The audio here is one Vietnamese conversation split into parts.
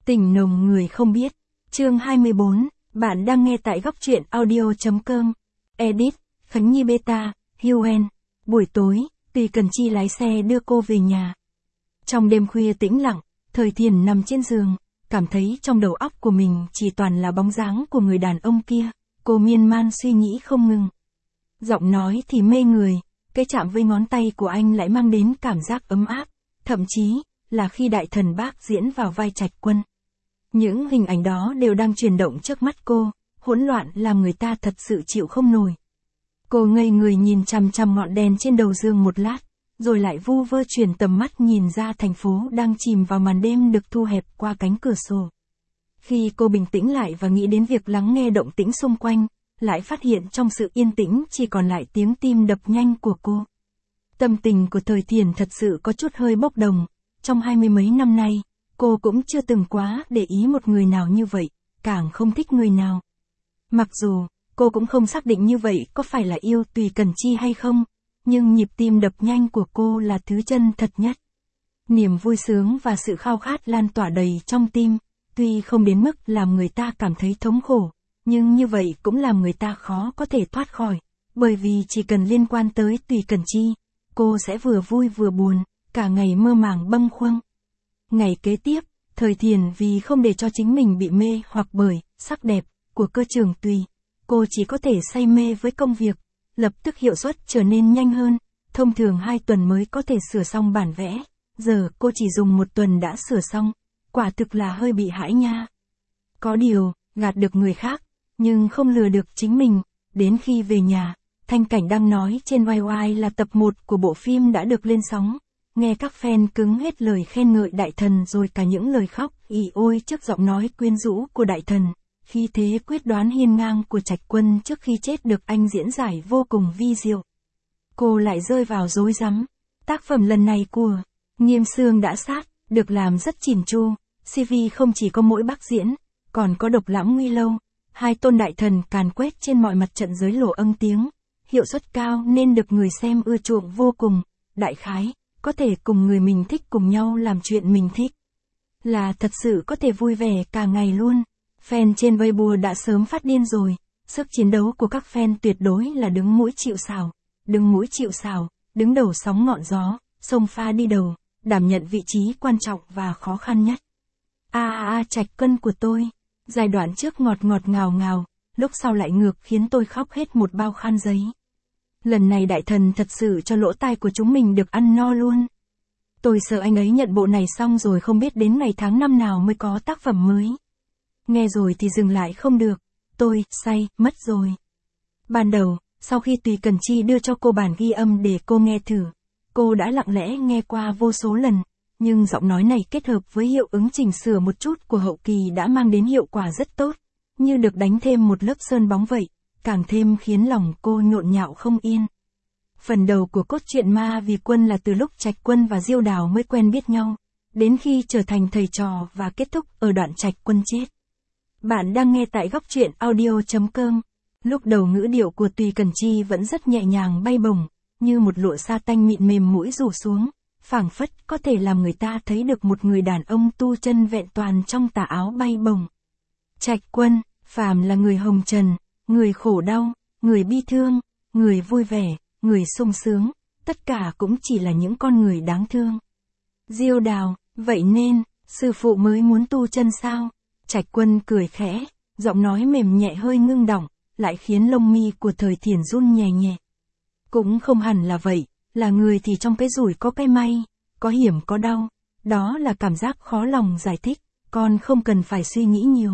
Tình nồng người không biết. Chương 24, bạn đang nghe tại góc truyện audio.com. Edit, Khánh Nhi Beta, Huen. Buổi tối, Tùy Cần Chi lái xe đưa cô về nhà. Trong đêm khuya tĩnh lặng, Thời Thiền nằm trên giường, cảm thấy trong đầu óc của mình chỉ toàn là bóng dáng của người đàn ông kia. Cô miên man suy nghĩ không ngừng. Giọng nói thì mê người, cái chạm với ngón tay của anh lại mang đến cảm giác ấm áp, thậm chí là khi Đại Thần Bác diễn vào vai Trạch Quân. Những hình ảnh đó đều đang chuyển động trước mắt cô, hỗn loạn làm người ta thật sự chịu không nổi. Cô ngây người nhìn chằm chằm ngọn đèn trên đầu giường một lát, rồi lại vu vơ chuyển tầm mắt nhìn ra thành phố đang chìm vào màn đêm được thu hẹp qua cánh cửa sổ. Khi cô bình tĩnh lại và nghĩ đến việc lắng nghe động tĩnh xung quanh, lại phát hiện trong sự yên tĩnh chỉ còn lại tiếng tim đập nhanh của cô. Tâm tình của Thời Thiền thật sự có chút hơi bốc đồng, trong 20 mấy năm nay, cô cũng chưa từng quá để ý một người nào như vậy, càng không thích người nào. Mặc dù, cô cũng không xác định như vậy có phải là yêu Tùy Cần Chi hay không, nhưng nhịp tim đập nhanh của cô là thứ chân thật nhất. Niềm vui sướng và sự khao khát lan tỏa đầy trong tim, tuy không đến mức làm người ta cảm thấy thống khổ, nhưng như vậy cũng làm người ta khó có thể thoát khỏi, bởi vì chỉ cần liên quan tới Tùy Cần Chi, cô sẽ vừa vui vừa buồn, cả ngày mơ màng bâng khuâng. Ngày kế tiếp, Thời Thiền vì không để cho chính mình bị mê hoặc bởi sắc đẹp của Cơ Trường Tùy, cô chỉ có thể say mê với công việc, lập tức hiệu suất trở nên nhanh hơn, thông thường 2 tuần mới có thể sửa xong bản vẽ, giờ cô chỉ dùng 1 tuần đã sửa xong, quả thực là hơi bị hãi nha. Có điều, gạt được người khác, nhưng không lừa được chính mình, đến khi về nhà, Thanh Cảnh đang nói trên YY là tập 1 của bộ phim đã được lên sóng. Nghe các fan cứng hết lời khen ngợi Đại Thần rồi cả những lời khóc ỉ ôi trước giọng nói quyến rũ của Đại Thần, khi thế quyết đoán hiên ngang của Trạch Quân trước khi chết được anh diễn giải vô cùng vi diệu. Cô lại rơi vào rối rắm. Tác phẩm lần này của Nghiêm Sương đã sát, được làm rất chỉn chu, CV không chỉ có mỗi bác diễn, còn có Độc Lãm Nguy Lâu, 2 tôn đại thần càn quét trên mọi mặt trận giới lỗ âng tiếng, hiệu suất cao nên được người xem ưa chuộng vô cùng, đại khái có thể cùng người mình thích cùng nhau làm chuyện mình thích. Là thật sự có thể vui vẻ cả ngày luôn. Fan trên Weibo đã sớm phát điên rồi. Sức chiến đấu của các fan tuyệt đối là đứng mũi chịu sào. Đứng mũi chịu sào, đứng đầu sóng ngọn gió, xông pha đi đầu, đảm nhận vị trí quan trọng và khó khăn nhất. Trạch Cân của tôi. Giai đoạn trước ngọt ngọt ngào ngào, lúc sau lại ngược khiến tôi khóc hết một bao khăn giấy. Lần này Đại Thần thật sự cho lỗ tai của chúng mình được ăn no luôn. Tôi sợ anh ấy nhận bộ này xong rồi không biết đến ngày tháng năm nào mới có tác phẩm mới. Nghe rồi thì dừng lại không được, tôi say mất rồi. Ban đầu, sau khi Tùy Cần Chi đưa cho cô bản ghi âm để cô nghe thử, cô đã lặng lẽ nghe qua vô số lần, nhưng giọng nói này kết hợp với hiệu ứng chỉnh sửa một chút của hậu kỳ đã mang đến hiệu quả rất tốt, như được đánh thêm một lớp sơn bóng vậy, càng thêm khiến lòng cô nhộn nhạo không yên. Phần đầu của cốt truyện Ma Vì Quân là từ lúc Trạch Quân và Diêu Đào mới quen biết nhau, đến khi trở thành thầy trò và kết thúc ở đoạn Trạch Quân chết. Bạn đang nghe tại góc truyện audio.com. Lúc đầu ngữ điệu của Tùy Cần Chi vẫn rất nhẹ nhàng bay bổng, như một lụa sa tanh mịn mềm mũi rủ xuống, phảng phất có thể làm người ta thấy được một người đàn ông tu chân vẹn toàn trong tà áo bay bổng. Trạch Quân, phàm là người hồng trần, người khổ đau, người bi thương, người vui vẻ, người sung sướng, tất cả cũng chỉ là những con người đáng thương. Diêu Đào, vậy nên, sư phụ mới muốn tu chân sao? Trạch Quân cười khẽ, giọng nói mềm nhẹ hơi ngưng đọng, lại khiến lông mi của Thời Thiền run nhẹ nhẹ. Cũng không hẳn là vậy, là người thì trong cái rủi có cái may, có hiểm có đau, đó là cảm giác khó lòng giải thích, con không cần phải suy nghĩ nhiều.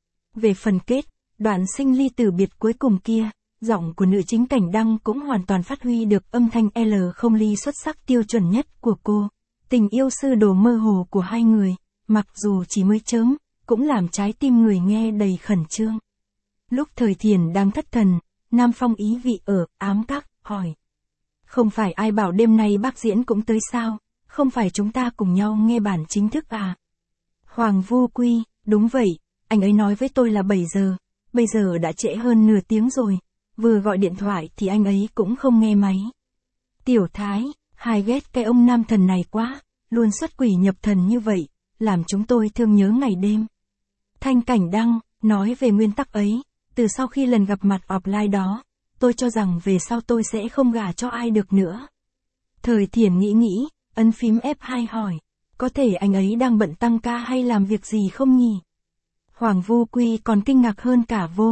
Về phần kết, đoạn sinh ly tử biệt cuối cùng kia, giọng của nữ chính Cảnh Đăng cũng hoàn toàn phát huy được âm thanh L không ly xuất sắc tiêu chuẩn nhất của cô. Tình yêu sư đồ mơ hồ của hai người, mặc dù chỉ mới chớm, cũng làm trái tim người nghe đầy khẩn trương. Lúc Thời Thiền đang thất thần, Nam Phong ý vị ở ám các, hỏi. Không phải ai bảo đêm nay bác diễn cũng tới sao, không phải chúng ta cùng nhau nghe bản chính thức à? Hoàng Vô Quy, đúng vậy, anh ấy nói với tôi là 7 giờ, bây giờ đã trễ hơn nửa tiếng rồi, vừa gọi điện thoại thì anh ấy cũng không nghe máy. Tiểu Thái, hai ghét cái ông nam thần này quá, luôn xuất quỷ nhập thần như vậy, làm chúng tôi thương nhớ ngày đêm. Thanh Cảnh Đăng, nói về nguyên tắc ấy, từ sau khi lần gặp mặt offline đó, tôi cho rằng về sau tôi sẽ không gả cho ai được nữa. Thời Thiển nghĩ, ấn phím F2 hỏi, có thể anh ấy đang bận tăng ca hay làm việc gì không nhỉ? Hoàng Vô Quy còn kinh ngạc hơn cả Vô.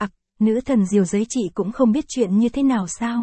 Nữ thần diều giấy chị cũng không biết chuyện như thế nào sao?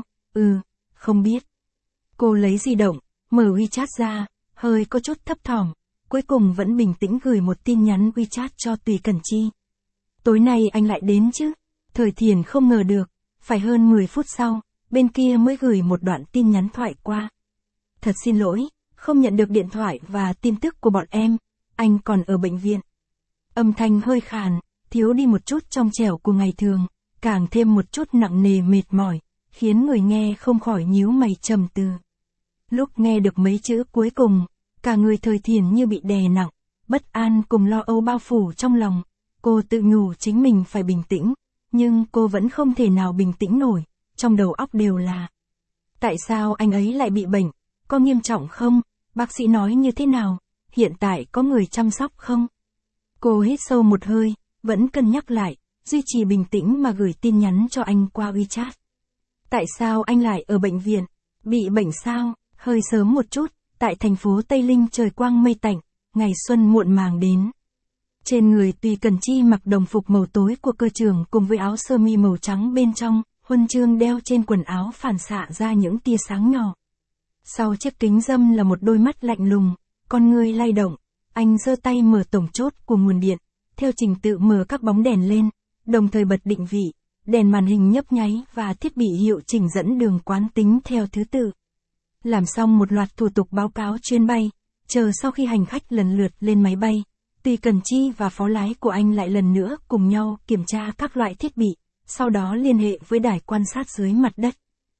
Không biết. Cô lấy di động, mở WeChat ra, hơi có chút thấp thỏm, cuối cùng vẫn bình tĩnh gửi một tin nhắn WeChat cho Tùy Cẩn Chi. Tối nay anh lại đến chứ? Thời Thiển không ngờ được, phải hơn 10 phút sau, bên kia mới gửi một đoạn tin nhắn thoại qua. Thật xin lỗi, không nhận được điện thoại và tin tức của bọn em, anh còn ở bệnh viện. Âm thanh hơi khàn, thiếu đi một chút trong trẻo của ngày thường, càng thêm một chút nặng nề mệt mỏi, khiến người nghe không khỏi nhíu mày trầm tư. Lúc nghe được mấy chữ cuối cùng, cả người Thời Thiển như bị đè nặng, bất an cùng lo âu bao phủ trong lòng. Cô tự nhủ chính mình phải bình tĩnh, nhưng cô vẫn không thể nào bình tĩnh nổi, trong đầu óc đều là: tại sao anh ấy lại bị bệnh, có nghiêm trọng không, bác sĩ nói như thế nào, hiện tại có người chăm sóc không? Cô hít sâu một hơi, vẫn cân nhắc lại, duy trì bình tĩnh mà gửi tin nhắn cho anh qua WeChat. Tại sao anh lại ở bệnh viện? Bị bệnh sao? Hơi sớm một chút, tại thành phố Tây Linh trời quang mây tạnh, ngày xuân muộn màng đến. Trên người Tùy Cẩn Chi mặc đồng phục màu tối của cơ trưởng cùng với áo sơ mi màu trắng bên trong, huân chương đeo trên quần áo phản xạ ra những tia sáng nhỏ. Sau chiếc kính râm là một đôi mắt lạnh lùng, con người lay động, anh giơ tay mở tổng chốt của nguồn điện, theo trình tự mở các bóng đèn lên, đồng thời bật định vị, đèn màn hình nhấp nháy và thiết bị hiệu chỉnh dẫn đường quán tính theo thứ tự. Làm xong một loạt thủ tục báo cáo chuyến bay, chờ sau khi hành khách lần lượt lên máy bay, Tùy Cẩn Chi và phó lái của anh lại lần nữa cùng nhau kiểm tra các loại thiết bị, sau đó liên hệ với đài quan sát dưới mặt đất.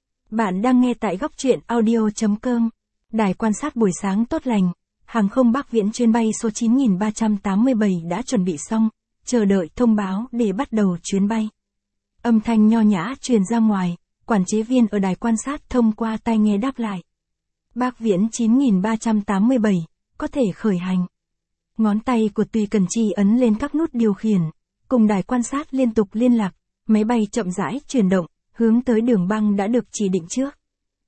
Bạn đang nghe tại góc truyện audio.com. Đài quan sát buổi sáng tốt lành, hàng không Bắc Viễn chuyến bay số 9387 đã chuẩn bị xong, chờ đợi thông báo để bắt đầu chuyến bay. Âm thanh nho nhã truyền ra ngoài, quản chế viên ở đài quan sát thông qua tai nghe đáp lại. Bắc Viễn 9387, có thể khởi hành. Ngón tay của Tùy Cẩn Chi ấn lên các nút điều khiển, cùng đài quan sát liên tục liên lạc, máy bay chậm rãi chuyển động, hướng tới đường băng đã được chỉ định trước.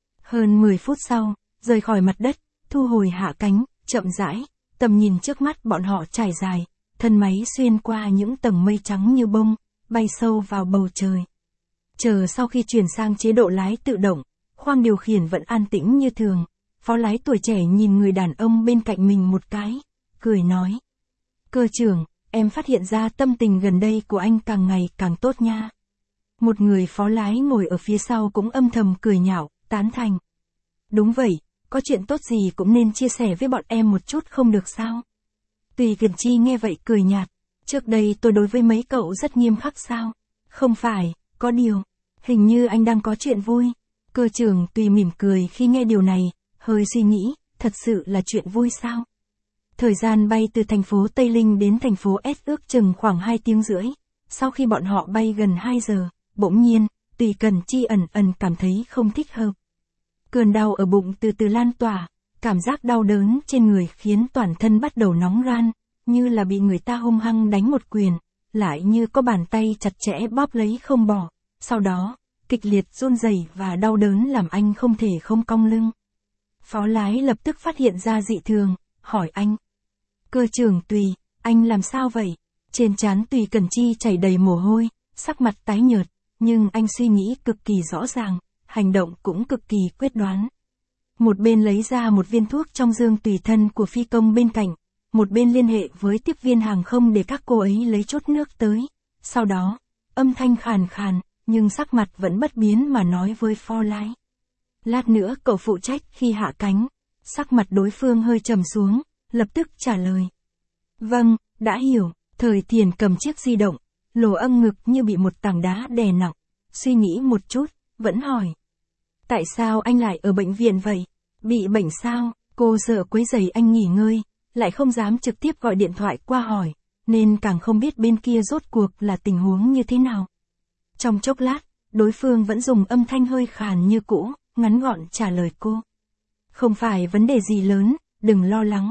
Hơn 10 phút sau, rời khỏi mặt đất, thu hồi hạ cánh, chậm rãi, tầm nhìn trước mắt bọn họ trải dài, thân máy xuyên qua những tầng mây trắng như bông, bay sâu vào bầu trời. Chờ sau khi chuyển sang chế độ lái tự động, khoang điều khiển vẫn an tĩnh như thường, phó lái tuổi trẻ nhìn người đàn ông bên cạnh mình một cái, cười nói: cơ trưởng, em phát hiện ra tâm tình gần đây của anh càng ngày càng tốt nha. Một người phó lái ngồi ở phía sau cũng âm thầm cười nhạo, tán thành. Đúng vậy, có chuyện tốt gì cũng nên chia sẻ với bọn em một chút không được sao? Tùy Cẩn Chi nghe vậy cười nhạt, trước đây tôi đối với mấy cậu rất nghiêm khắc sao? Không phải, có điều, hình như anh đang có chuyện vui. Cơ trưởng Tùy mỉm cười khi nghe điều này, hơi suy nghĩ, thật sự là chuyện vui sao? Thời gian bay từ thành phố Tây Linh đến thành phố S ước chừng khoảng 2 tiếng rưỡi. Sau khi bọn họ bay gần 2 giờ, bỗng nhiên, Tùy Cẩn Chi ẩn cảm thấy không thích hợp. Cơn đau ở bụng từ từ lan tỏa, cảm giác đau đớn trên người khiến toàn thân bắt đầu nóng ran, như là bị người ta hung hăng đánh một quyền, lại như có bàn tay chặt chẽ bóp lấy không bỏ. Sau đó, kịch liệt run rẩy và đau đớn làm anh không thể không cong lưng. Phó lái lập tức phát hiện ra dị thường, hỏi anh: cơ trưởng Tùy, anh làm sao vậy? Trên trán Tùy Cẩn Chi chảy đầy mồ hôi, sắc mặt tái nhợt, nhưng anh suy nghĩ cực kỳ rõ ràng, hành động cũng cực kỳ quyết đoán. Một bên lấy ra một viên thuốc trong dương tùy thân của phi công bên cạnh, một bên liên hệ với tiếp viên hàng không để các cô ấy lấy chốt nước tới. Sau đó, âm thanh khàn khàn, nhưng sắc mặt vẫn bất biến mà nói với phó lái: lát nữa cậu phụ trách khi hạ cánh. Sắc mặt đối phương hơi trầm xuống, lập tức trả lời: vâng, đã hiểu. Thời Thiển cầm chiếc di động, lồ âm ngực như bị một tảng đá đè nặng, suy nghĩ một chút, vẫn hỏi: tại sao anh lại ở bệnh viện vậy? Bị bệnh sao? Cô sợ quấy rầy anh nghỉ ngơi, lại không dám trực tiếp gọi điện thoại qua hỏi, nên càng không biết bên kia rốt cuộc là tình huống như thế nào. Trong chốc lát, đối phương vẫn dùng âm thanh hơi khàn như cũ, ngắn gọn trả lời cô: không phải vấn đề gì lớn, đừng lo lắng.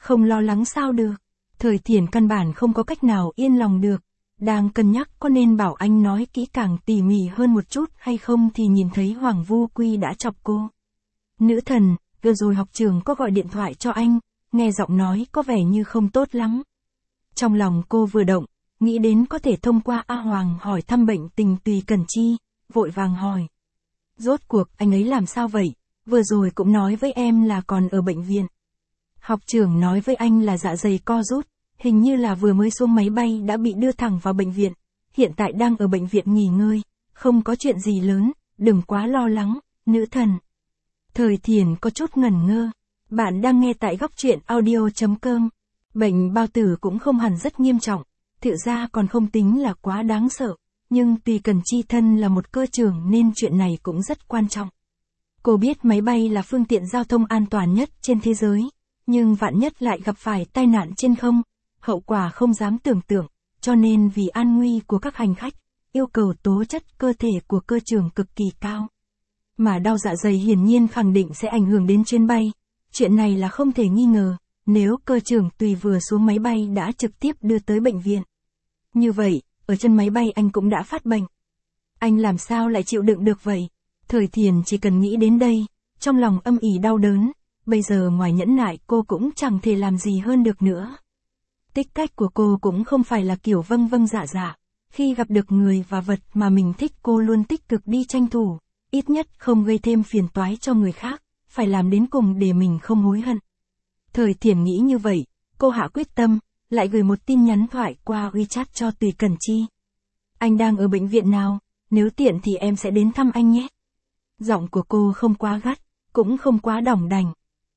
Không lo lắng sao được. Thời Thiển căn bản không có cách nào yên lòng được. Đang cân nhắc có nên bảo anh nói kỹ càng tỉ mỉ hơn một chút hay không thì nhìn thấy Hoàng Vu Quy đã chọc cô. Nữ thần, vừa rồi học trường có gọi điện thoại cho anh, nghe giọng nói có vẻ như không tốt lắm. Trong lòng cô vừa động, nghĩ đến có thể thông qua A Hoàng hỏi thăm bệnh tình Tùy Cẩn Chi, vội vàng hỏi. Rốt cuộc anh ấy làm sao vậy? Vừa rồi cũng nói với em là còn ở bệnh viện. Học trưởng nói với anh là dạ dày co rút, hình như là vừa mới xuống máy bay đã bị đưa thẳng vào bệnh viện, hiện tại đang ở bệnh viện nghỉ ngơi, không có chuyện gì lớn, đừng quá lo lắng, nữ thần. Thời Thiển có chút ngẩn ngơ. Bạn đang nghe tại góc truyện audio.com. Bệnh bao tử cũng không hẳn rất nghiêm trọng, thực ra còn không tính là quá đáng sợ, nhưng Tùy Cẩn Chi thân là một cơ trưởng nên chuyện này cũng rất quan trọng. Cô biết máy bay là phương tiện giao thông an toàn nhất trên thế giới, nhưng vạn nhất lại gặp phải tai nạn trên không, hậu quả không dám tưởng tượng, cho nên vì an nguy của các hành khách, yêu cầu tố chất cơ thể của cơ trưởng cực kỳ cao. Mà đau dạ dày hiển nhiên khẳng định sẽ ảnh hưởng đến chuyến bay, chuyện này là không thể nghi ngờ, nếu cơ trưởng Tùy vừa xuống máy bay đã trực tiếp đưa tới bệnh viện. Như vậy, ở chân máy bay anh cũng đã phát bệnh. Anh làm sao lại chịu đựng được vậy? Thời Thiển chỉ cần nghĩ đến đây, trong lòng âm ỉ đau đớn, bây giờ ngoài nhẫn nại cô cũng chẳng thể làm gì hơn được nữa. Tích cách của cô cũng không phải là kiểu vâng vâng dạ dạ, khi gặp được người và vật mà mình thích cô luôn tích cực đi tranh thủ, ít nhất không gây thêm phiền toái cho người khác, phải làm đến cùng để mình không hối hận. Thời Thiển nghĩ như vậy, cô hạ quyết tâm, lại gửi một tin nhắn thoại qua WeChat cho Tùy Cẩn Chi. Anh đang ở bệnh viện nào? Nếu tiện thì em sẽ đến thăm anh nhé. Giọng của cô không quá gắt, cũng không quá đỏng đành.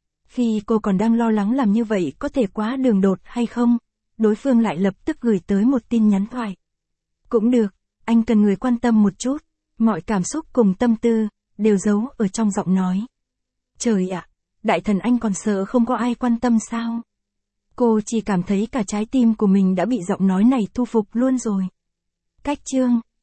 Khi cô còn đang lo lắng làm như vậy có thể quá đường đột hay không, đối phương lại lập tức gửi tới một tin nhắn thoại. Cũng được, anh cần người quan tâm một chút, mọi cảm xúc cùng tâm tư, đều giấu ở trong giọng nói. Trời ạ, đại thần anh còn sợ không có ai quan tâm sao? Cô chỉ cảm thấy cả trái tim của mình đã bị giọng nói này thu phục luôn rồi. Cách chương